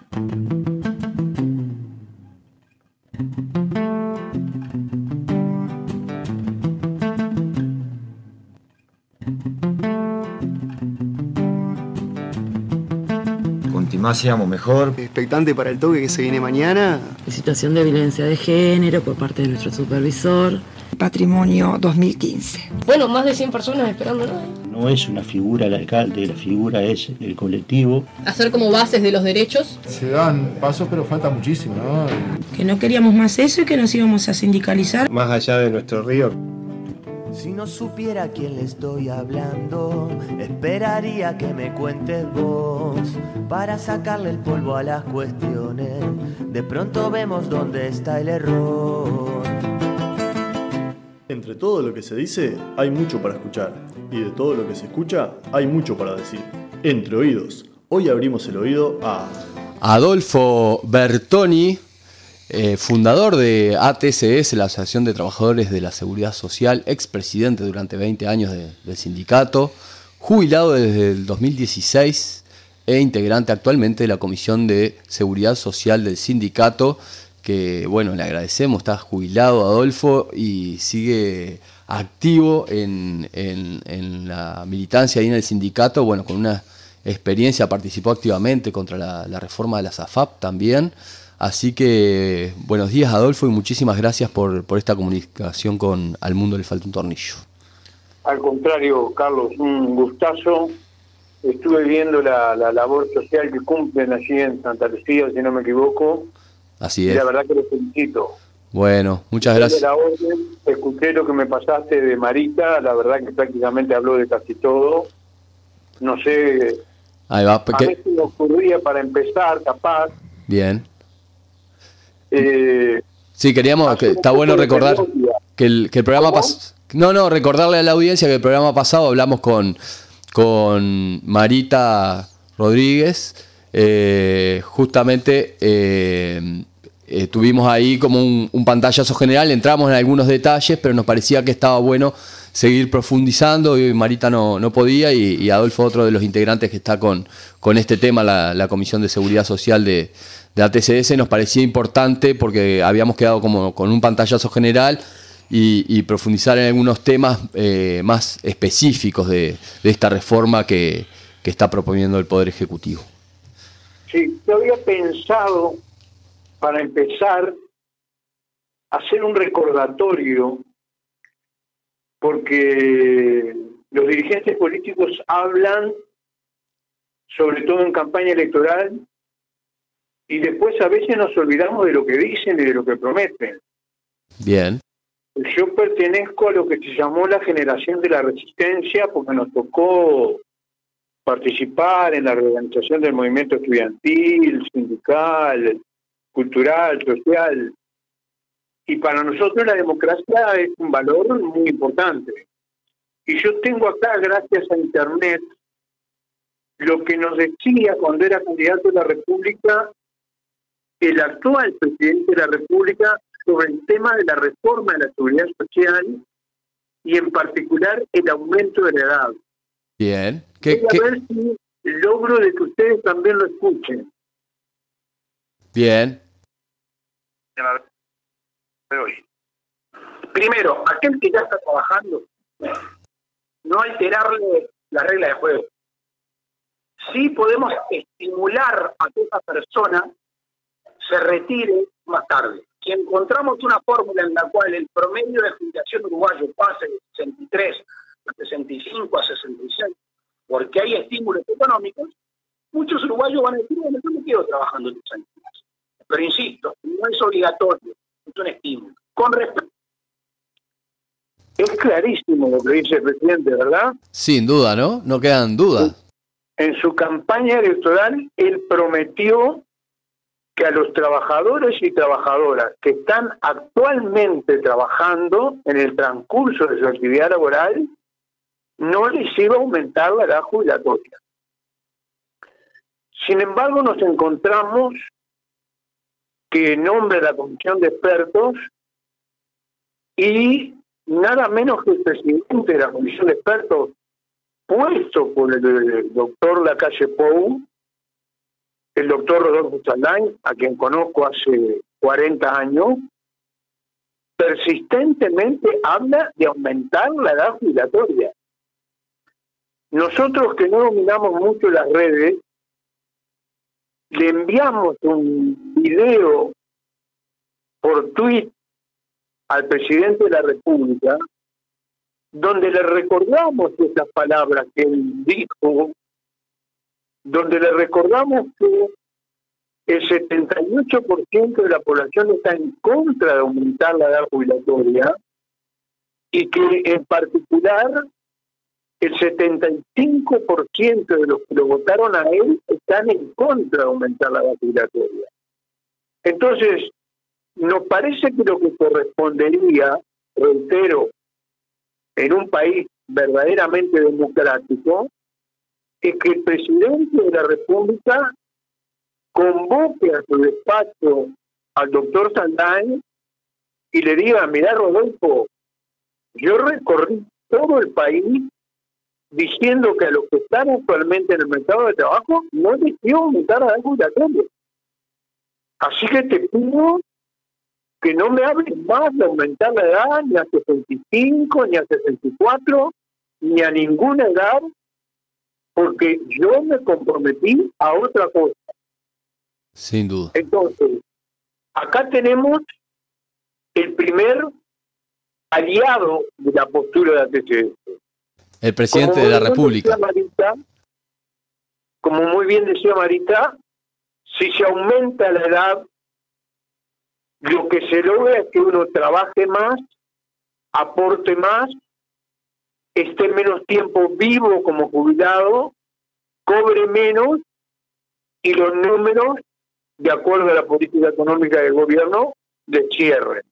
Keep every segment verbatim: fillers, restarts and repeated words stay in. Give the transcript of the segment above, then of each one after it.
Cuanto más seamos mejor. Expectante para el toque que se viene mañana. Situación de violencia de género por parte de nuestro supervisor. Patrimonio dos mil quince. Bueno, más de cien personas esperándolo. No es una figura el alcalde, la figura es el colectivo. Hacer como bases de los derechos. Se dan pasos, pero falta muchísimo, ¿no? Que no queríamos más eso y que nos íbamos a sindicalizar. Más allá de nuestro río. Si no supiera a quién le estoy hablando, esperaría que me cuentes vos, para sacarle el polvo a las cuestiones. De pronto vemos dónde está el error. Entre todo lo que se dice, hay mucho para escuchar. Y de todo lo que se escucha, hay mucho para decir. Entre oídos, hoy abrimos el oído a... Adolfo Bertoni, eh, fundador de A T C S, la Asociación de Trabajadores de la Seguridad Social, expresidente durante veinte años de, del sindicato, jubilado desde el dos mil dieciséis e integrante actualmente de la Comisión de Seguridad Social del sindicato, que bueno, le agradecemos, está jubilado Adolfo y sigue activo en, en, en la militancia y en el sindicato, bueno, con una experiencia, participó activamente contra la, la reforma de la SAFAP también. Así que buenos días Adolfo y muchísimas gracias por, por esta comunicación con Al Mundo le falta un tornillo. Al contrario, Carlos, un gustazo. Estuve viendo la, la labor social que cumplen allí en Santa Lucía, si no me equivoco. Así es. Y la verdad que los felicito. Bueno, muchas gracias. La orden, escuché lo que me pasaste de Marita, la verdad que prácticamente habló de casi todo. No sé, Ahí va, a veces me ocurría para empezar, capaz. Bien. Eh, sí, queríamos, que está bueno recordar que el, que el programa pasado... No, no, recordarle a la audiencia que el programa pasado hablamos con, con Marita Rodríguez, eh, justamente... Eh, Eh, tuvimos ahí como un, un pantallazo general, entramos en algunos detalles, pero nos parecía que estaba bueno seguir profundizando y Marita no, no podía y, y Adolfo, otro de los integrantes que está con, con este tema, la, la Comisión de Seguridad Social de, de A T C S, nos parecía importante porque habíamos quedado como con un pantallazo general y, y profundizar en algunos temas eh, más específicos de, de esta reforma que, que está proponiendo el Poder Ejecutivo. Sí, yo había pensado... para empezar, hacer un recordatorio, porque los dirigentes políticos hablan, sobre todo en campaña electoral, y después a veces nos olvidamos de lo que dicen y de lo que prometen. Bien. Yo pertenezco a lo que se llamó la generación de la resistencia, porque nos tocó participar en la reorganización del movimiento estudiantil, sindical, cultural, social, y para nosotros la democracia es un valor muy importante. Y yo tengo acá, gracias a Internet, lo que nos decía cuando era candidato a la República el actual presidente de la República sobre el tema de la reforma de la seguridad social y en particular el aumento de la edad. Bien. ¿Qué, Voy a qué? ver si logro de que ustedes también lo escuchen. Bien. Primero, aquel que ya está trabajando, no alterarle la regla de juego. Sí podemos estimular a que esa persona se retire más tarde. Si encontramos una fórmula en la cual el promedio de jubilación uruguayo pase de sesenta y tres a sesenta y cinco a sesenta y seis, porque hay estímulos económicos, muchos uruguayos van a decir, bueno, yo me quedo trabajando estos años. Pero insisto, no es obligatorio, es un estímulo. Con respecto... Es clarísimo lo que dice el presidente, ¿verdad? Sin duda, ¿no? No quedan dudas. En su campaña electoral, él prometió que a los trabajadores y trabajadoras que están actualmente trabajando en el transcurso de su actividad laboral, no les iba a aumentar la edad jubilatoria. Sin embargo, nos encontramos que nombra la comisión de expertos y nada menos que el presidente de la comisión de expertos, puesto por el, el doctor Lacalle Pou, el doctor Rodolfo Saldain, a quien conozco hace cuarenta años, persistentemente habla de aumentar la edad jubilatoria. Nosotros que no dominamos mucho las redes, le enviamos un video por tweet al presidente de la República, donde le recordamos esas palabras que él dijo, donde le recordamos que el setenta y ocho por ciento de la población está en contra de aumentar la edad jubilatoria y que en particular el setenta y cinco por ciento de los que lo votaron a él están en contra de aumentar la edad jubilatoria. Entonces, nos parece que lo que correspondería, reitero, en un país verdaderamente democrático, es que el presidente de la República convoque a su despacho al doctor Saldain y le diga: mirá, Rodolfo, yo recorrí todo el país diciendo que a los que están actualmente en el mercado de trabajo no les quiero aumentar la edad jubilatoria. Así que te pido que no me hables más de aumentar la edad ni a sesenta y cinco, ni a sesenta y cuatro, ni a ninguna edad, porque yo me comprometí a otra cosa. Sin duda. Entonces, acá tenemos el primer aliado de la postura de A T C S. El presidente como de la República. Marita, como muy bien decía Marita, si se aumenta la edad, lo que se logra es que uno trabaje más, aporte más, esté menos tiempo vivo como jubilado, cobre menos y los números, de acuerdo a la política económica del gobierno, le cierren.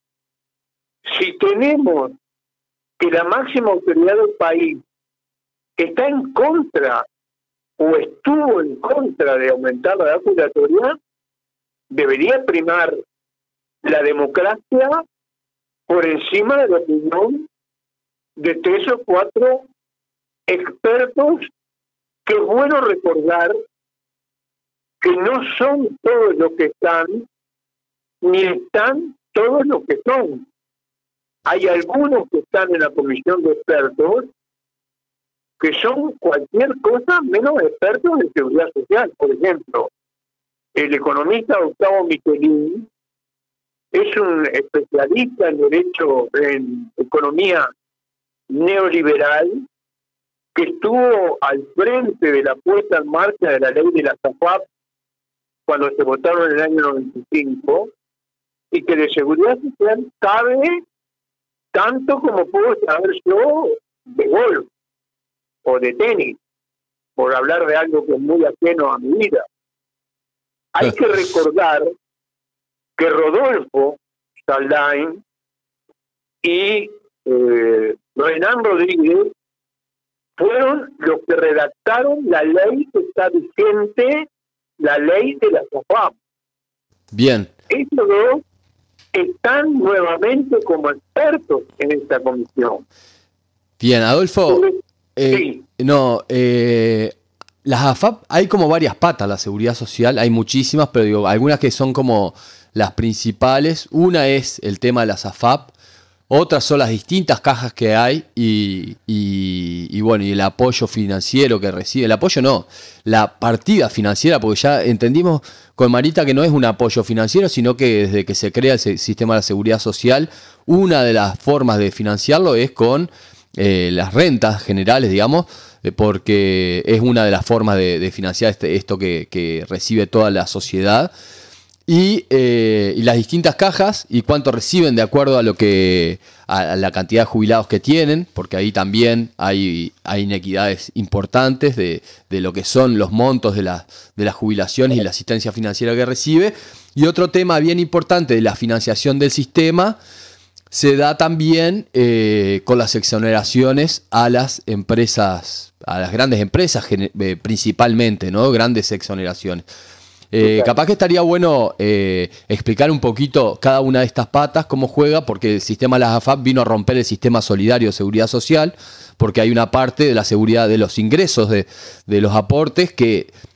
Si tenemos que la máxima autoridad del país está en contra o estuvo en contra de aumentar la edad jubilatoria, debería primar la democracia por encima de la opinión de tres o cuatro expertos, que es bueno recordar que no son todos los que están, ni están todos los que son. Hay algunos que están en la comisión de expertos que son cualquier cosa menos expertos en seguridad social. Por ejemplo, el economista Gustavo Michelin es un especialista en derecho, en economía neoliberal, que estuvo al frente de la puesta en marcha de la ley de la SAFAP cuando se votaron en el año noventa y cinco, y que de seguridad social sabe tanto como puedo saber yo de golf o de tenis, por hablar de algo que es muy ajeno a mi vida. Hay que recordar que Rodolfo Saldain y eh, Renan Rodríguez fueron los que redactaron la ley que está vigente, la ley de la SAFAP. Bien. Estos dos están nuevamente como expertos en esta comisión. Bien, Adolfo. Eh, sí. No, eh, las A F A P, hay como varias patas, la seguridad social, hay muchísimas, pero digo, algunas que son como las principales. Una es el tema de las A F A P, otras son las distintas cajas que hay y, y, y bueno, y el apoyo financiero que recibe. El apoyo no, la partida financiera, porque ya entendimos con Marita que no es un apoyo financiero, sino que desde que se crea el sistema de la seguridad social, una de las formas de financiarlo es con eh, las rentas generales, digamos, eh, porque es una de las formas de, de financiar este, esto que, que recibe toda la sociedad. Y, eh, y las distintas cajas y cuánto reciben de acuerdo a lo que a la cantidad de jubilados que tienen, porque ahí también hay, hay inequidades importantes de, de lo que son los montos de, la, de las jubilaciones y la asistencia financiera que recibe. Y otro tema bien importante de la financiación del sistema se da también eh, con las exoneraciones a las empresas, a las grandes empresas eh, principalmente, ¿no? Grandes exoneraciones. Eh, capaz que estaría bueno eh, explicar un poquito cada una de estas patas, cómo juega, porque el sistema de las A F A P vino a romper el sistema solidario de seguridad social, porque hay una parte de la seguridad de los ingresos de, de los aportes que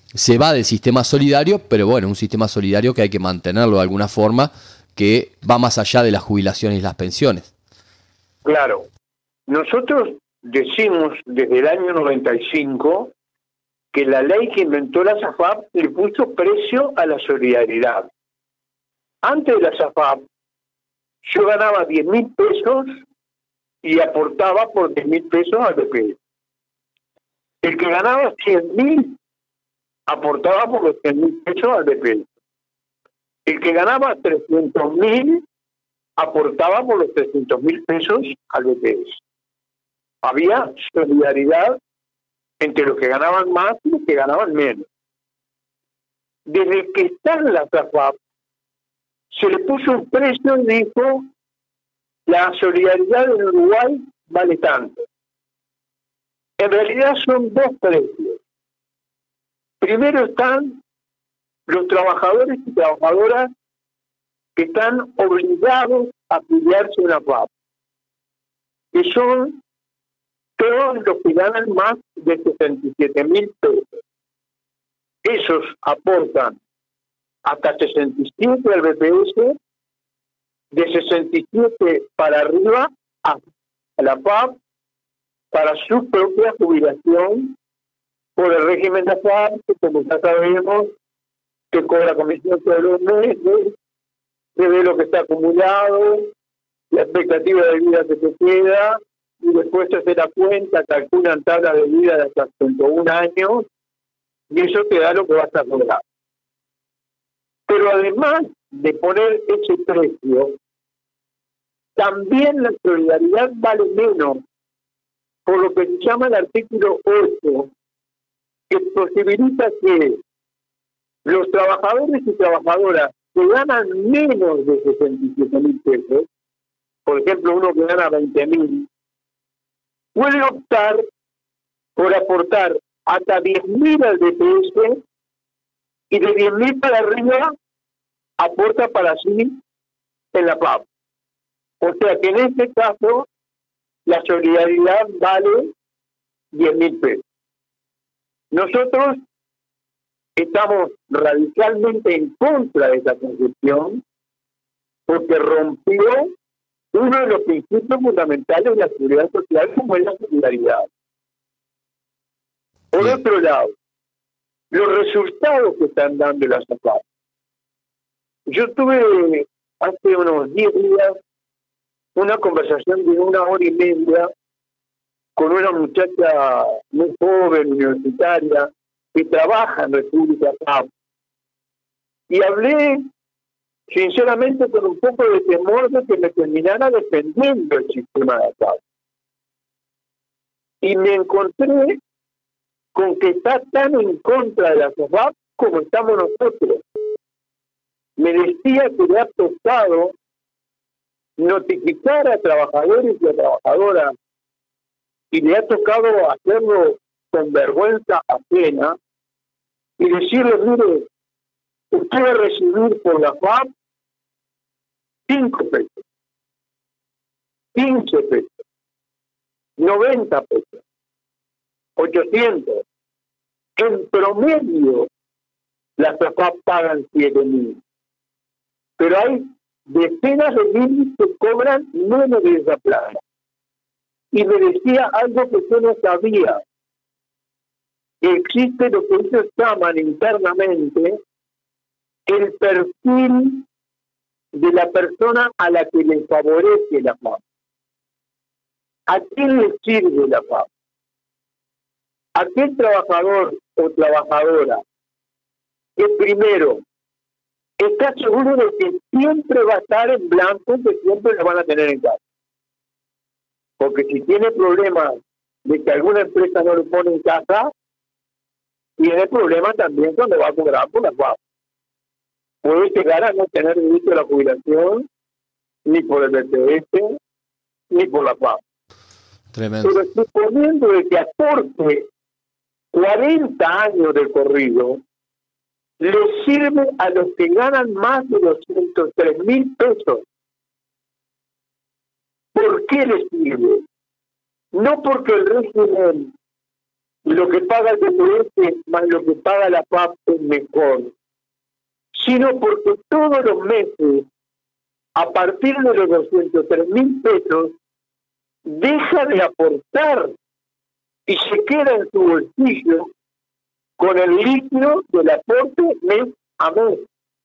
se va del sistema solidario, pero bueno, un sistema solidario que hay que mantenerlo de alguna forma, que va más allá de las jubilaciones y las pensiones. Claro, nosotros decimos desde el año noventa y cinco que la ley que inventó la SAFAP le puso precio a la solidaridad. Antes de la SAFAP, yo ganaba diez mil pesos y aportaba por diez mil pesos al B P S. El que ganaba cien mil aportaba por los cien mil pesos al B P S. El que ganaba trescientos mil aportaba por los trescientos mil pesos al B P S. Había solidaridad entre los que ganaban más y los que ganaban menos. Desde que está en la SAFAP, se le puso un precio y dijo, la solidaridad en Uruguay vale tanto. En realidad son dos precios. Primero están los trabajadores y trabajadoras que están obligados a afiliarse a la SAFAP, que son todos los que ganan más de sesenta y siete mil pesos. Esos aportan hasta sesenta y siete al B P S, de sesenta y siete para arriba a la F A P para su propia jubilación por el régimen de F A P, que como ya sabemos, que cobra comisión todos los meses, se ve lo que está acumulado, la expectativa de vida que se queda, y después se hace la cuenta, calculan tabla de vida de hasta ciento uno años, y eso te da lo que vas a cobrar. Pero además de poner ese precio, también la solidaridad vale menos, por lo que se llama el artículo ocho, que posibilita que los trabajadores y trabajadoras que ganan menos de sesenta y siete mil pesos, por ejemplo, uno que gana veinte mil, puede optar por aportar hasta diez mil al B P S y de diez mil para arriba aporta para sí en la F A P. O sea que en este caso la solidaridad vale diez mil pesos. Nosotros estamos radicalmente en contra de esa concepción porque rompió uno de los principios fundamentales de la seguridad social, como es la solidaridad. Por sí. Otro lado, los resultados que están dando las SAFAP. Yo tuve hace unos diez días una conversación de una hora y media con una muchacha muy joven, universitaria, que trabaja en República F A P. Y hablé sinceramente con un poco de temor de que me terminara defendiendo el sistema de F A P. Y me encontré con que está tan en contra de la F A P como estamos nosotros. Me decía que le ha tocado notificar a trabajadores y a trabajadoras y le ha tocado hacerlo con vergüenza ajena y decirle, mire, usted va a recibir por la F A P cinco pesos, quince pesos, noventa pesos, ochocientos. En promedio, las F A P pagan siete mil. Pero hay decenas de miles que cobran menos de esa plata. Y me decía algo que yo no sabía. Que existe lo que ellos llaman internamente el perfil de la persona a la que le favorece la F A P. ¿A quién le sirve la F A P? Aquel trabajador o trabajadora que primero está seguro de que siempre va a estar en blanco, que siempre lo van a tener en casa. Porque si tiene problemas de que alguna empresa no lo pone en casa, tiene problemas también cuando va a cobrar por la F A P. Puede llegar a no tener derecho a la jubilación, ni por el B P S, ni por la F A P. Tremendo. Pero suponiendo de que aporte cuarenta años de corrido, le sirve a los que ganan más de doscientos tres mil pesos. ¿Por qué les sirve? No porque el régimen lo que paga el B P S más lo que paga la F A P es mejor, sino porque todos los meses, a partir de los doscientos tres mil pesos, deja de aportar y se queda en su bolsillo con el líquido del aporte mes a mes.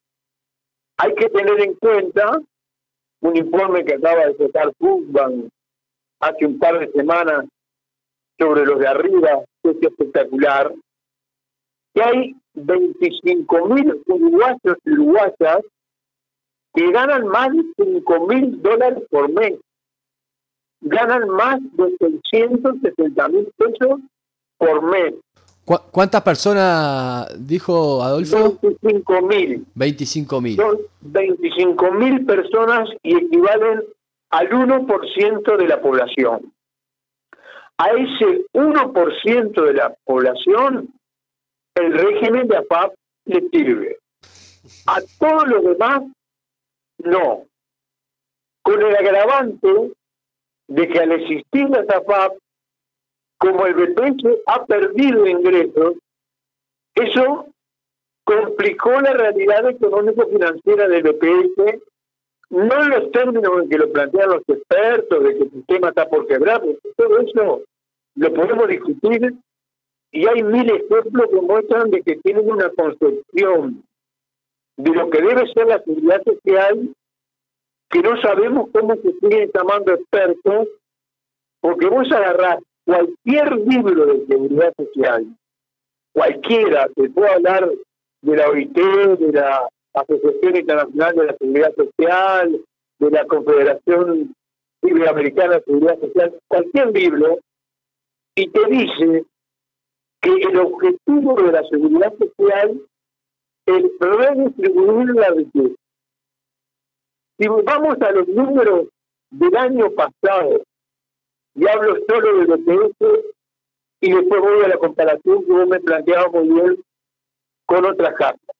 Hay que tener en cuenta un informe que acaba de sacar Fútbol hace un par de semanas sobre los de arriba, que es espectacular, que hay veinticinco mil uruguayos y uruguayas que ganan más de cinco mil dólares por mes, ganan más de seiscientos setenta mil pesos por mes. ¿Cu- ¿Cuántas personas dijo Adolfo? veinticinco mil. veinticinco mil. Son veinticinco mil personas y equivalen al uno por ciento de la población. A ese uno por ciento de la población, el régimen de A F A P le sirve. A todos los demás, no. Con el agravante de que al existir la A F A P, como el B P S ha perdido ingresos, eso complicó la realidad económico-financiera del B P S, no en los términos en que lo plantean los expertos, de que el sistema está por quebrar, porque todo eso lo podemos discutir, y hay mil ejemplos que muestran de que tienen una concepción de lo que debe ser la seguridad social, que no sabemos cómo se siguen llamando expertos, porque vos agarrás cualquier libro de seguridad social, cualquiera, te puedo hablar de la O I T, de la Asociación Internacional de la Seguridad Social, de la Confederación Iberoamericana de Seguridad Social, cualquier libro, y te dice que el objetivo de la seguridad social es redistribuir la riqueza. Si vamos a los números del año pasado, y hablo solo de lo que es, y después voy a la comparación que vos me planteabas muy bien con otras cartas.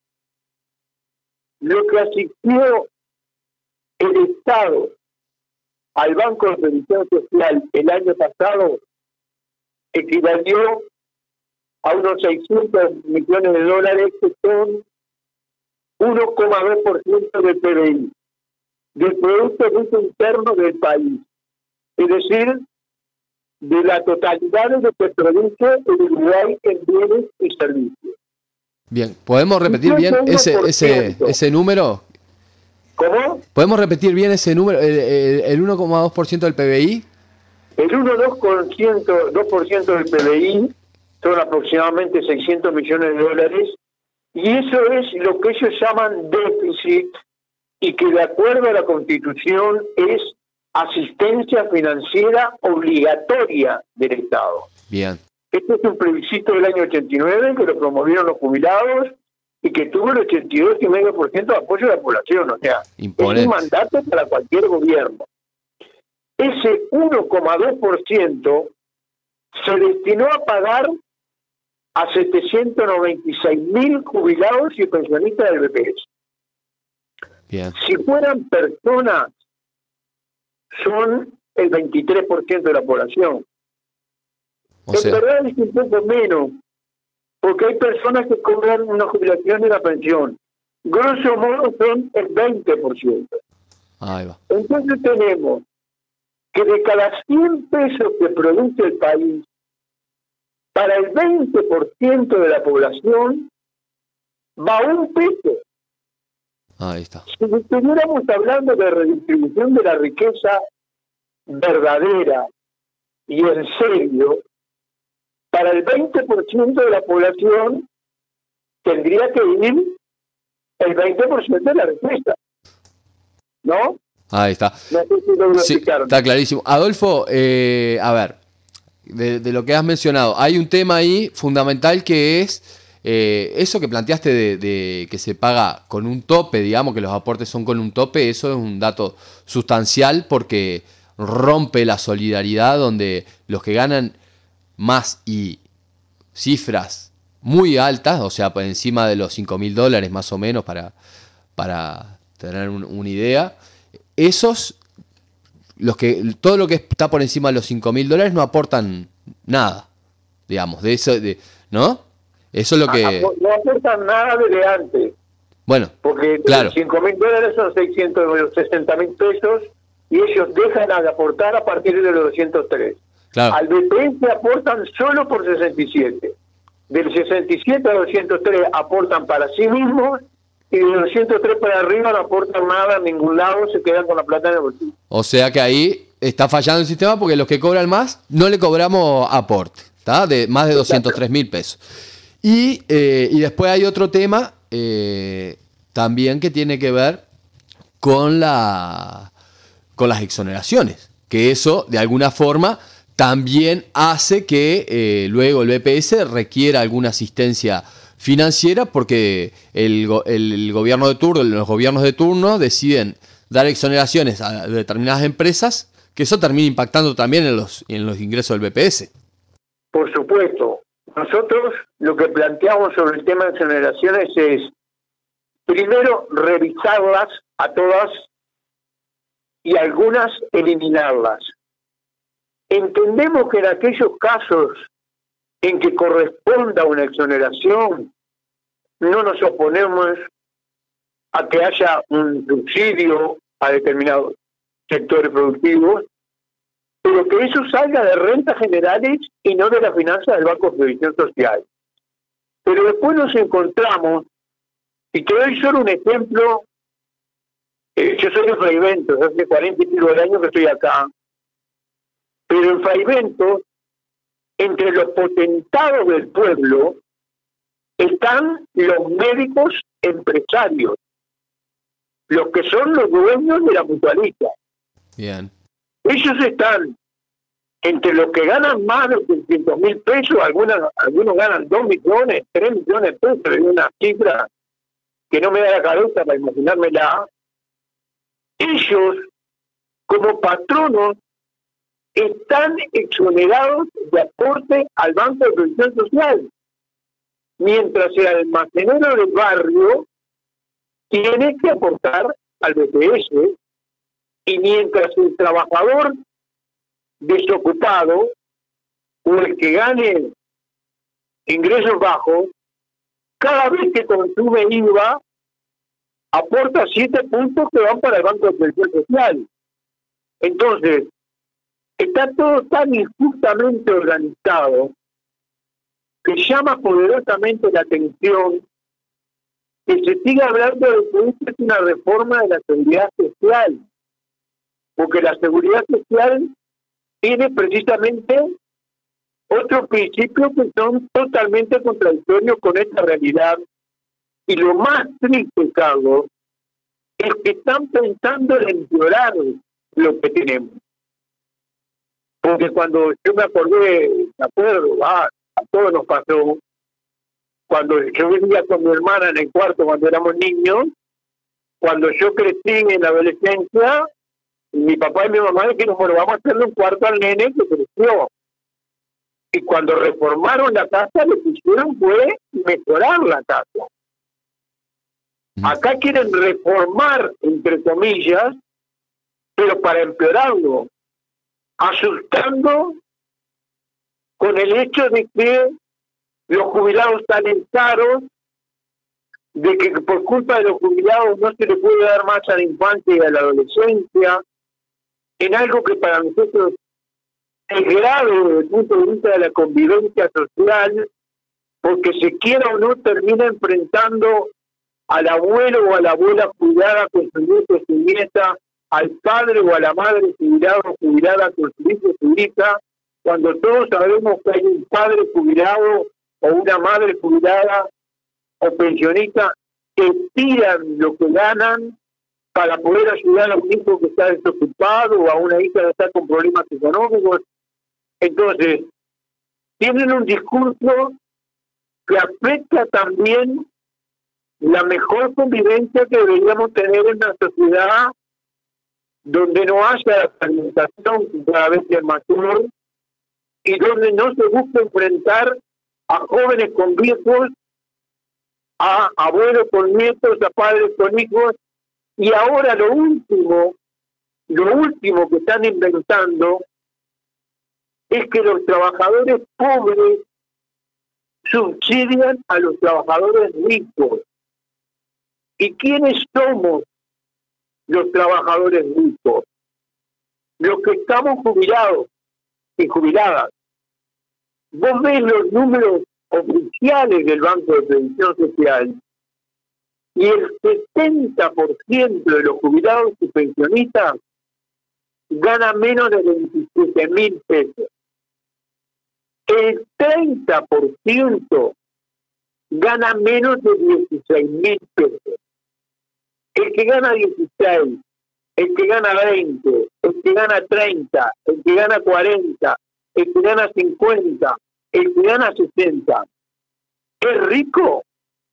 Lo que asistió el Estado al Banco de Previsión Social el año pasado equivalió a unos seiscientos millones de dólares, que son uno coma dos por ciento del P B I, del Producto Bruto Interno del país. Es decir, de la totalidad de lo que produce el Uruguay en bienes y servicios. Bien, ¿podemos repetir bien ese, ese, ese número? ¿Cómo? ¿Podemos repetir bien ese número, el, el, el uno coma dos por ciento del P B I? El uno coma dos por ciento del P B I son aproximadamente seiscientos millones de dólares, y eso es lo que ellos llaman déficit, y que de acuerdo a la Constitución es asistencia financiera obligatoria del Estado. Bien. Este es un plebiscito del año ochenta y nueve que lo promovieron los jubilados y que tuvo el ochenta y dos coma cinco por ciento de apoyo de la población. O sea, Imponente. Es un mandato para cualquier gobierno. Ese uno coma dos por ciento se destinó a pagar a setecientos noventa y seis mil jubilados y pensionistas del B P S. Bien. Si fueran personas, son el veintitrés por ciento de la población. O sea, en verdad es un poco menos, porque hay personas que cobran una jubilación y una pensión. Grosso modo son el veinte por ciento. ahí va. Entonces tenemos que de cada cien pesos que produce el país, para el veinte por ciento de la población va un peso. Ahí está. Si estuviéramos hablando de redistribución de la riqueza verdadera y en serio, para el veinte por ciento de la población tendría que ir el veinte por ciento de la riqueza. ¿No? Ahí está. No sé si logro Sí, explicarme. está clarísimo. Adolfo, eh, a ver, de, de lo que has mencionado, hay un tema ahí fundamental que es eh, eso que planteaste de, de que se paga con un tope, digamos que los aportes son con un tope. Eso es un dato sustancial porque rompe la solidaridad, donde los que ganan más y cifras muy altas, o sea, por encima de los cinco mil dólares más o menos, para, para tener un, una idea, esos, los que todo lo que está por encima de los cinco mil dólares no aportan nada. digamos, de eso, de, ¿no? Eso es lo que... No, no aportan nada desde antes. Bueno, porque claro. cinco mil dólares son seiscientos sesenta mil pesos y ellos dejan de aportar a partir de los doscientos tres. Claro. Al B P S aportan solo por sesenta y siete. Del sesenta y siete a doscientos tres aportan para sí mismos y de doscientos tres para arriba no aportan nada a ningún lado, se quedan con la plata en el bolsillo. O sea que ahí está fallando el sistema porque los que cobran más no le cobramos aporte, ¿está? De más de doscientos tres mil pesos. Y, eh, y después hay otro tema eh, también que tiene que ver con, la, con las exoneraciones, que eso de alguna forma también hace que eh, luego el B P S requiera alguna asistencia financiera porque el, el, el gobierno de turno, los gobiernos de turno deciden dar exoneraciones a determinadas empresas, que eso termina impactando también en los, en los ingresos del B P S. Por supuesto. Nosotros lo que planteamos sobre el tema de exoneraciones es, primero, revisarlas a todas y algunas eliminarlas. Entendemos que en aquellos casos en que corresponda una exoneración, no nos oponemos a que haya un subsidio a determinados sectores productivos, pero que eso salga de rentas generales y no de las finanzas del Banco de Previsión Social. Pero después nos encontramos, y te doy solo un ejemplo, eh, yo soy de Fraiventos, hace cuarenta y pico de años que estoy acá, pero en Fraiventos, entre los potentados del pueblo, están los médicos empresarios, los que son los dueños de la mutualista. Bien. Ellos están entre los que ganan más de seiscientos mil pesos, algunas, algunos ganan dos millones, tres millones de pesos, es una cifra que no me da la cabeza para imaginármela. Ellos, como patronos, están exonerados de aporte al Banco de Previsión Social, mientras el almacenero del barrio tiene que aportar al B P S, y mientras el trabajador desocupado o el que gane ingresos bajos, cada vez que consume I V A, aporta siete puntos que van para el Banco de Previsión Social. Entonces, está todo tan injustamente organizado que llama poderosamente la atención que se siga hablando de que esto es una reforma de la seguridad social, porque la seguridad social tiene precisamente otros principios que son totalmente contradictorios con esta realidad. Y lo más triste, Carlos, es que están pensando en empeorar lo que tenemos. Porque cuando yo me acordé, me acuerdo, ah, a todos nos pasó, cuando yo vivía con mi hermana en el cuarto cuando éramos niños, cuando yo crecí en la adolescencia, mi papá y mi mamá dijeron, bueno, vamos a hacerle un cuarto al nene que creció. Y cuando reformaron la casa, lo que hicieron fue mejorar la casa. Acá quieren reformar, entre comillas, pero para empeorarlo, asustando con el hecho de que los jubilados salen caros, de que por culpa de los jubilados no se le puede dar más a la infancia y a la adolescencia, en algo que para nosotros es grave desde el punto de vista de la convivencia social, porque se quiera o no termina enfrentando al abuelo o a la abuela jubilada con su nieto o su nieta, al padre o a la madre jubilada o jubilada con su hijo o su hija, cuando todos sabemos que hay un padre jubilado o una madre jubilada o pensionista que tiran lo que ganan para poder ayudar a un hijo que está desocupado o a una hija que está con problemas económicos. Entonces, tienen un discurso que afecta también la mejor convivencia que deberíamos tener en la sociedad, donde no haya fragmentación cada vez es mayor y donde no se busca enfrentar a jóvenes con viejos, a abuelos con nietos, a padres con hijos. Y ahora lo último, lo último que están inventando es que los trabajadores pobres subsidian a los trabajadores ricos. ¿Y quiénes somos los trabajadores ricos? Los que estamos jubilados y jubiladas. Vos ves los números oficiales del Banco de Previsión Social y el setenta por ciento de los jubilados y pensionistas gana menos de veintisiete mil pesos. El treinta por ciento gana menos de dieciséis mil pesos. El que gana dieciséis, el que gana veinte, el que gana treinta, el que gana cuarenta, el que gana cincuenta, el que gana sesenta, es rico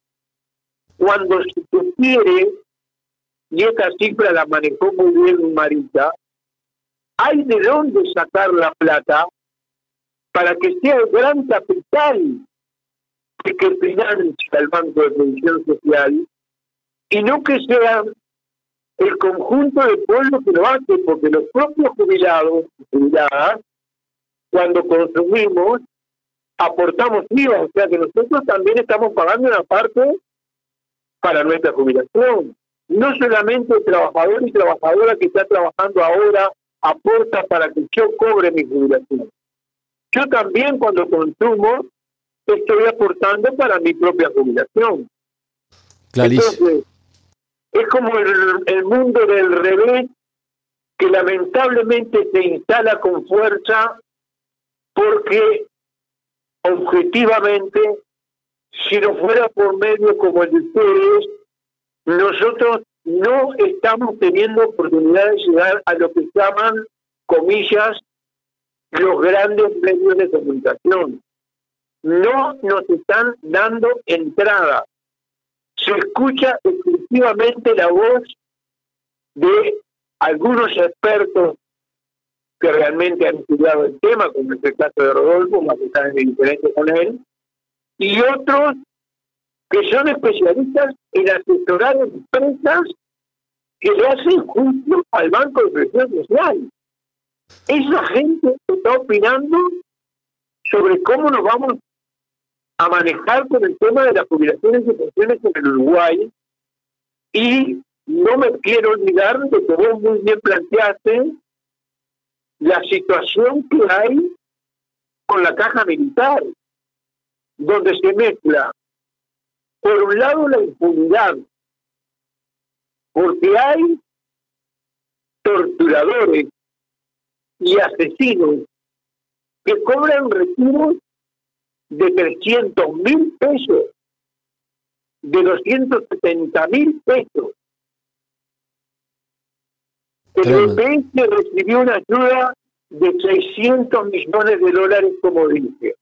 cuando se quiere, y esta cifra la manejó muy bien Marita, hay de dónde sacar la plata para que sea el gran capital que financia el Banco de Previsión Social y no que sea el conjunto del pueblo que lo hace, porque los propios jubilados y jubiladas, cuando consumimos, aportamos I V A, o sea que nosotros también estamos pagando una parte para nuestra jubilación. No solamente el trabajador y trabajadora que está trabajando ahora aporta para que yo cobre mi jubilación. Yo también cuando consumo estoy aportando para mi propia jubilación. Clarísimo. Entonces, es como el, el mundo del revés que lamentablemente se instala con fuerza porque objetivamente, si no fuera por medio como el de ustedes, nosotros no estamos teniendo oportunidad de llegar a lo que llaman, comillas, los grandes medios de comunicación. No nos están dando entrada. Se escucha exclusivamente la voz de algunos expertos que realmente han estudiado el tema, como es el caso de Rodolfo, más que están en diferencia con él, y otros que son especialistas en asesorar empresas que le hacen justo al Banco de Previsión Social. Esa gente está opinando sobre cómo nos vamos a manejar con el tema de las jubilaciones y pensiones en el Uruguay, y no me quiero olvidar de que vos muy bien planteaste la situación que hay con la caja militar, donde se mezcla, por un lado, la impunidad, porque hay torturadores y asesinos que cobran retiros de trescientos mil pesos, de doscientos setenta mil pesos. El B P S recibió una ayuda de seiscientos millones de dólares, como dije.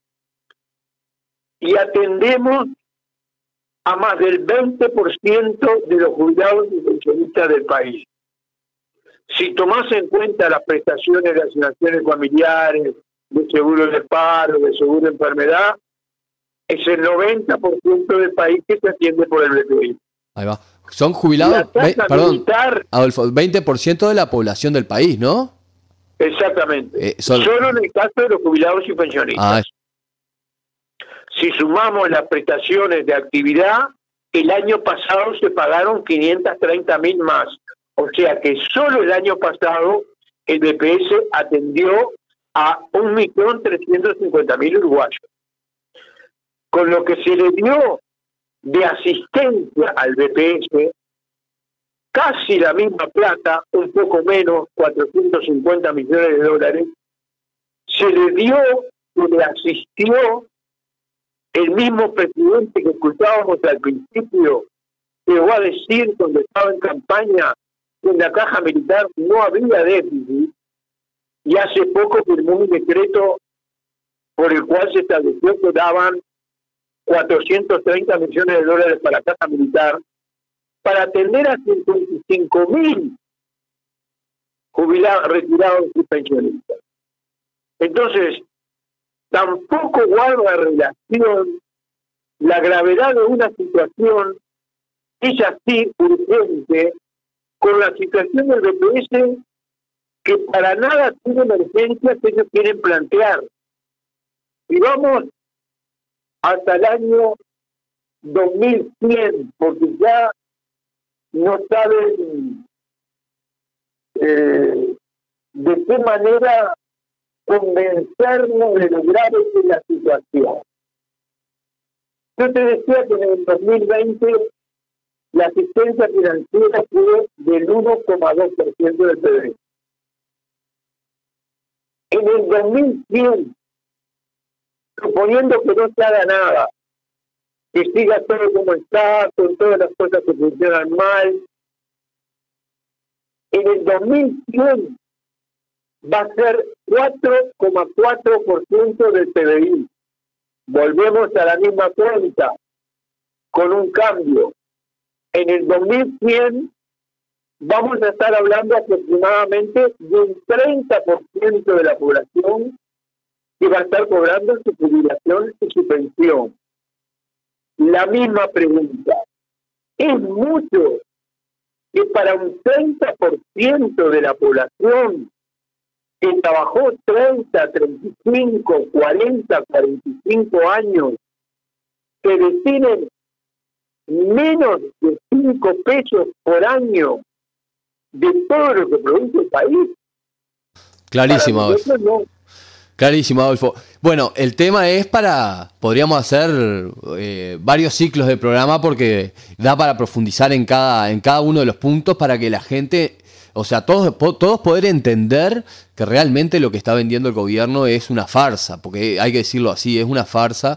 Y atendemos a más del veinte por ciento de los jubilados y pensionistas del país. Si tomás en cuenta las prestaciones de asignaciones familiares, de seguro de paro, de seguro de enfermedad, es el noventa por ciento del país que se atiende por el B P S. Ahí va. Son jubilados, ve, perdón, militar, Adolfo, veinte por ciento de la población del país, ¿no? Exactamente. Eh, son... Solo en el caso de los jubilados y pensionistas. Ah, si sumamos las prestaciones de actividad, el año pasado se pagaron quinientos treinta mil más. O sea que solo el año pasado el B P S atendió a un millón trescientos cincuenta mil uruguayos. Con lo que se le dio de asistencia al B P S, casi la misma plata, un poco menos, cuatrocientos cincuenta millones de dólares, se le dio, se le asistió el mismo presidente que escuchábamos al principio, llegó a decir cuando estaba en campaña que en la caja militar no había déficit, y hace poco firmó un decreto por el cual se estableció que daban cuatrocientos treinta millones de dólares para la caja militar para atender a cincuenta y cinco mil jubilados, retirados y pensionistas. Entonces, tampoco guarda relación la gravedad de una situación, es así urgente, con la situación del B P S, que para nada tiene emergencias que ellos quieren plantear. Y vamos hasta el año dos mil cien, porque ya no saben eh, de qué manera convencernos de lo grave que es la situación. Yo te decía que en el dos mil veinte la asistencia financiera fue del uno coma dos por ciento del P B I. En el dos mil cien, suponiendo que no se haga nada, que siga todo como está, con todas las cosas que funcionan mal, en el dos mil cien va a ser cuatro coma cuatro por ciento del P B I. Volvemos a la misma cuenta, con un cambio. En el dos mil cien vamos a estar hablando aproximadamente de un treinta por ciento de la población que va a estar cobrando su jubilación y su pensión. La misma pregunta. ¿Es mucho que para un treinta por ciento de la población que trabajó treinta, treinta y cinco, cuarenta, cuarenta y cinco años, que destinen menos de cinco pesos por año de todo lo que produce el país? Clarísimo, Adolfo. No. Clarísimo, Adolfo. Bueno, el tema es para, podríamos hacer eh, varios ciclos de programa porque da para profundizar en cada, en cada uno de los puntos para que la gente, o sea, todos, todos poder entender que realmente lo que está vendiendo el gobierno es una farsa, porque hay que decirlo así, es una farsa.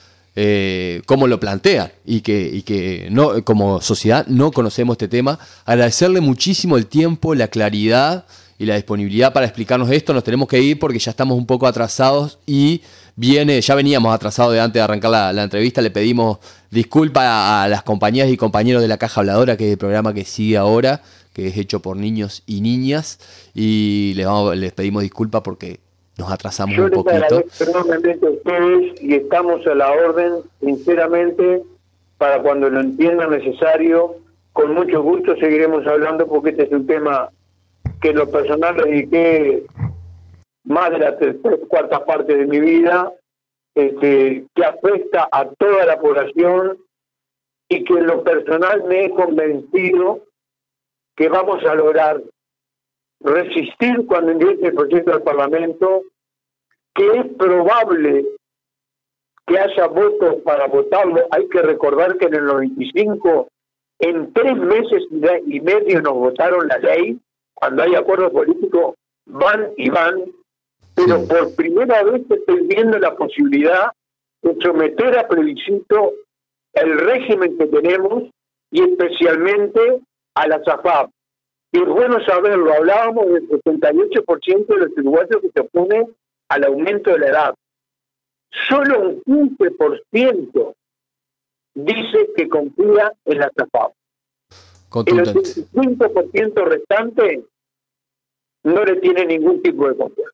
Eh, como lo plantean y que, y que no, como sociedad no conocemos este tema. Agradecerle muchísimo el tiempo, la claridad y la disponibilidad para explicarnos esto. Nos tenemos que ir porque ya estamos un poco atrasados y viene, ya veníamos atrasados de antes de arrancar la, la entrevista. Le pedimos disculpas a, a las compañeras y compañeros de la Caja Habladora, que es el programa que sigue ahora, que es hecho por niños y niñas, y les, vamos, les pedimos disculpas porque nos atrasamos Yo un poquito. Yo les agradezco enormemente a ustedes y estamos a la orden, sinceramente, para cuando lo entiendan necesario. Con mucho gusto seguiremos hablando porque este es un tema que en lo personal dediqué más de la tres cuartas partes de mi vida, este, que afecta a toda la población y que en lo personal me he convencido que vamos a lograr resistir cuando ingrese el proyecto al Parlamento, que es probable que haya votos para votarlo. Hay que recordar que en el noventa y cinco, en tres meses y medio nos votaron la ley. Cuando hay acuerdos políticos, van y van, pero sí, por primera vez estoy viendo la posibilidad de someter a plebiscito el régimen que tenemos y especialmente a la SAFAP. Y es bueno saberlo, hablábamos del setenta y ocho por ciento de los uruguayos que se oponen al aumento de la edad. Solo un quince por ciento dice que confía en la SAFAP. El ochenta y cinco por ciento restante no le tiene ningún tipo de confianza.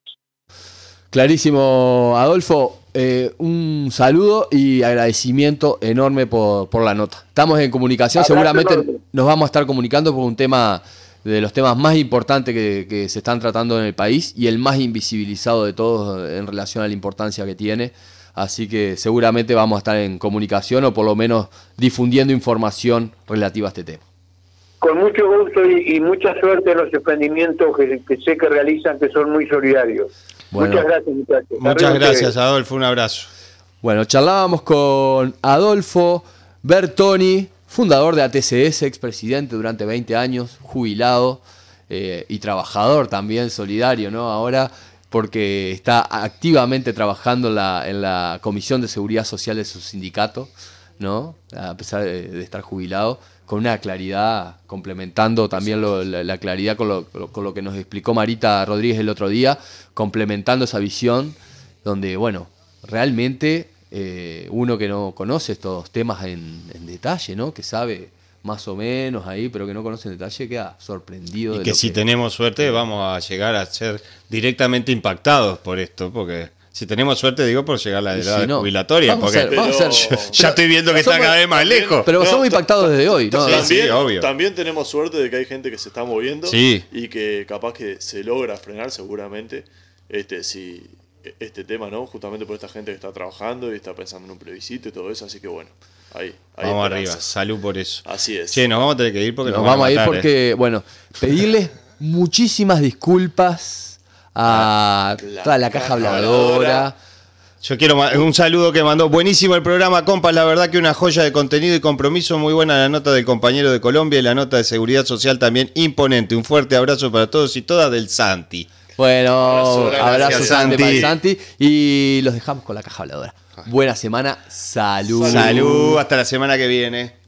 Clarísimo, Adolfo. Eh, un saludo y agradecimiento enorme por, por la nota. Estamos en comunicación, Abrazo seguramente enorme. Nos vamos a estar comunicando por un tema de los temas más importantes que, que se están tratando en el país y el más invisibilizado de todos en relación a la importancia que tiene. Así que seguramente vamos a estar en comunicación o por lo menos difundiendo información relativa a este tema. Con mucho gusto y, y mucha suerte en los emprendimientos que, que sé que realizan, que son muy solidarios. Bueno, muchas gracias, muchachos. Muchas gracias, Adolfo. Un abrazo. Bueno, charlábamos con Adolfo Bertoni, fundador de A T C S, expresidente durante veinte años, jubilado eh, y trabajador también, solidario, ¿no? Ahora, porque está activamente trabajando en la, en la Comisión de Seguridad Social de su sindicato, ¿no? A pesar de, de estar jubilado, con una claridad, complementando también lo, la, la claridad con lo, con lo que nos explicó Marita Rodríguez el otro día, complementando esa visión donde, bueno, realmente eh, uno que no conoce estos temas en, en detalle, ¿no? Que sabe más o menos ahí, pero que no conoce en detalle, queda sorprendido. Y de que lo si que... tenemos suerte vamos a llegar a ser directamente impactados por esto, porque... Si tenemos suerte, digo, por llegar a la edad si no, jubilatoria, porque a ser, vamos a ser, ya estoy viendo que está cada vez más lejos. Pero no, somos impactados desde hoy, ¿no? Sí, también, sí, obvio. También tenemos suerte de que hay gente que se está moviendo sí. y que capaz que se logra frenar seguramente. Este, si, este tema, ¿no? Justamente por esta gente que está trabajando y está pensando en un plebiscito y todo eso, así que bueno, ahí. ahí vamos esperanza. arriba, salud por eso. Así es. Che, nos vamos a tener que ir porque nos, nos vamos van a, a matar, ir porque, eh. bueno, pedirles muchísimas disculpas a La toda la caja caja habladora. habladora. Yo quiero ma- un saludo que mandó. Buenísimo el programa, compas. La verdad que una joya de contenido y compromiso. Muy buena la nota del compañero de Colombia y la nota de seguridad social también imponente. Un fuerte abrazo para todos y todas del Santi. Bueno, Abrazo, abrazo gracias, grande Santi. para el Santi. Y los dejamos con la caja habladora. Buena semana, salud. Salud, hasta la semana que viene.